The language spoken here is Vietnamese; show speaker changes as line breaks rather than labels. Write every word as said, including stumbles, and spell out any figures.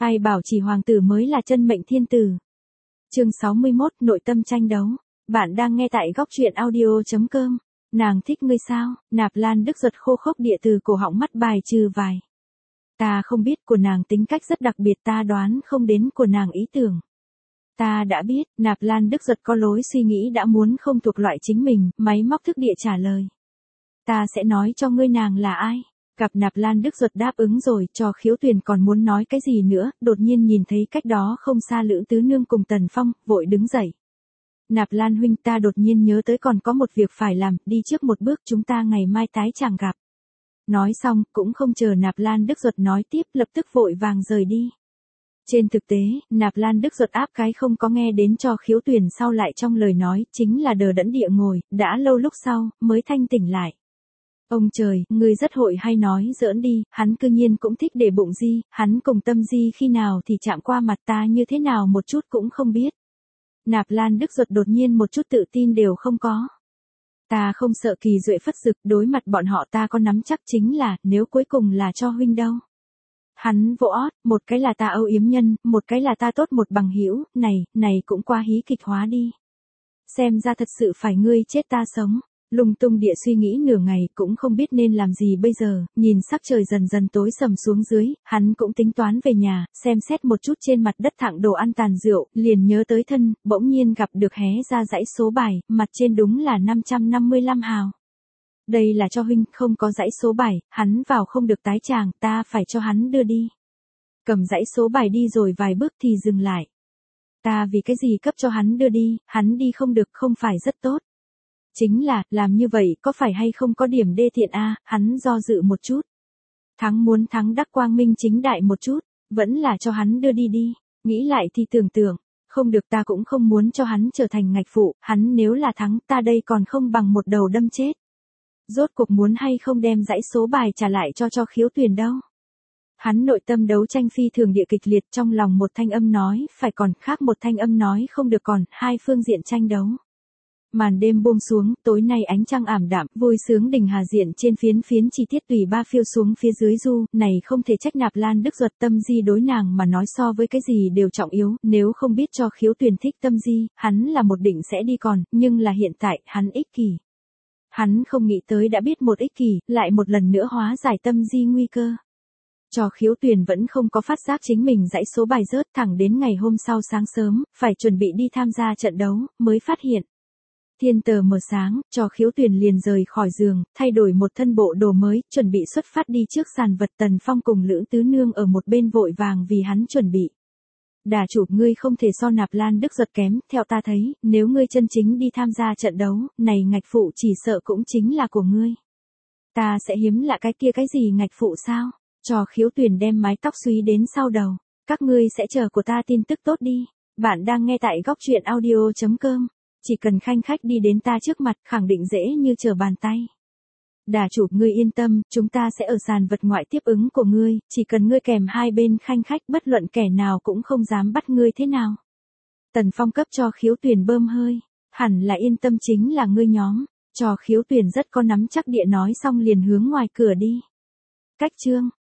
Ai bảo chỉ hoàng tử mới là chân mệnh thiên tử. Chương sáu mươi mốt, nội tâm tranh đấu. Bạn đang nghe tại góc truyện audio chấm com. Nàng thích ngươi sao? Nạp Lan Đức Duật khô khốc địa từ cổ họng mắt bài trừ vài. Ta không biết, của nàng tính cách rất đặc biệt, ta đoán không đến của nàng ý tưởng. Ta đã biết. Nạp Lan Đức Duật có lối suy nghĩ đã muốn không thuộc loại chính mình, máy móc thức địa trả lời. Ta sẽ nói cho ngươi nàng là ai. Gặp Nạp Lan Đức Duật đáp ứng rồi, cho Khiếu Tuyền còn muốn nói cái gì nữa, đột nhiên nhìn thấy cách đó không xa Lữ Tứ Nương cùng Tần Phong, vội đứng dậy. Nạp Lan huynh, ta đột nhiên nhớ tới còn có một việc phải làm, đi trước một bước, chúng ta ngày mai tái chàng gặp. Nói xong, cũng không chờ Nạp Lan Đức Duật nói tiếp, lập tức vội vàng rời đi. Trên thực tế, Nạp Lan Đức Duật áp cái không có nghe đến cho Khiếu Tuyền sau lại trong lời nói, chính là đờ đẫn địa ngồi, đã lâu lúc sau, mới thanh tỉnh lại. Ông trời, ngươi rất hội hay nói giỡn đi, hắn cư nhiên cũng thích để bụng Di, hắn cùng Tâm Di khi nào thì chạm qua mặt ta như thế nào một chút cũng không biết. Nạp Lan Đức Duật đột nhiên một chút tự tin đều không có. Ta không sợ kỳ duệ phất dực, đối mặt bọn họ ta có nắm chắc, chính là, nếu cuối cùng là cho huynh đâu. Hắn vỗ ót, một cái là ta âu yếm nhân, một cái là ta tốt một bằng hữu, này, này cũng quá hí kịch hóa đi. Xem ra thật sự phải ngươi chết ta sống. Lung tung địa suy nghĩ nửa ngày cũng không biết nên làm gì bây giờ, nhìn sắc trời dần dần tối sầm xuống dưới, hắn cũng tính toán về nhà, xem xét một chút trên mặt đất thạng đồ ăn tàn rượu, liền nhớ tới thân, bỗng nhiên gặp được hé ra dãy số bài, mặt trên đúng là năm trăm năm mươi lăm hào. Đây là cho huynh, không có dãy số bài, hắn vào không được tái chàng, ta phải cho hắn đưa đi. Cầm dãy số bài đi rồi vài bước thì dừng lại. Ta vì cái gì cấp cho hắn đưa đi, hắn đi không được, không phải rất tốt. Chính là, làm như vậy có phải hay không có điểm đê tiện a à, hắn do dự một chút. Thắng muốn thắng đắc quang minh chính đại một chút, vẫn là cho hắn đưa đi đi, nghĩ lại thì tưởng tượng, không được, ta cũng không muốn cho hắn trở thành ngạch phụ, hắn nếu là thắng ta đây còn không bằng một đầu đâm chết. Rốt cuộc muốn hay không đem dãy số bài trả lại cho cho Khiếu Tuyền đâu. Hắn nội tâm đấu tranh phi thường địa kịch liệt, trong lòng một thanh âm nói phải còn, khác một thanh âm nói không được còn, hai phương diện tranh đấu. Màn đêm buông xuống, tối nay ánh trăng ảm đạm, vui sướng đỉnh hà diện trên phiến phiến chi tiết tùy ba phiêu xuống phía dưới du, này không thể trách Nạp Lan Đức Duật, Tâm Di đối nàng mà nói so với cái gì đều trọng yếu, nếu không biết cho Khiếu Tuyền thích Tâm Di, hắn là một định sẽ đi còn, nhưng là hiện tại, hắn ích kỷ. Hắn không nghĩ tới đã biết một ích kỷ, lại một lần nữa hóa giải Tâm Di nguy cơ. Cho Khiếu Tuyền vẫn không có phát giác chính mình dãy số bài rớt, thẳng đến ngày hôm sau sáng sớm, phải chuẩn bị đi tham gia trận đấu, mới phát hiện. Thiên tờ mờ sáng, cho Khiếu Tuyền liền rời khỏi giường, thay đổi một thân bộ đồ mới, chuẩn bị xuất phát đi trước sàn vật. Tần Phong cùng Lữ Tứ Nương ở một bên vội vàng vì hắn chuẩn bị. Đà chủ, ngươi không thể so Nạp Lan Đức Duật kém, theo ta thấy, nếu ngươi chân chính đi tham gia trận đấu, này ngạch phụ chỉ sợ cũng chính là của ngươi. Ta sẽ hiếm lạ cái kia cái gì ngạch phụ sao? Cho Khiếu Tuyền đem mái tóc xúy đến sau đầu. Các ngươi sẽ chờ của ta tin tức tốt đi. Bạn đang nghe tại góc truyện audio chấm com. Chỉ cần khanh khách đi đến ta trước mặt, khẳng định dễ như trở bàn tay. Đà chủ, ngươi yên tâm, chúng ta sẽ ở sàn vật ngoại tiếp ứng của ngươi, chỉ cần ngươi kèm hai bên khanh khách, bất luận kẻ nào cũng không dám bắt ngươi thế nào. Tần Phong cấp cho Khiếu Tuyền bơm hơi, hẳn là yên tâm, chính là ngươi nhóm. Cho Khiếu Tuyền rất có nắm chắc địa nói xong liền hướng ngoài cửa đi. Cách chương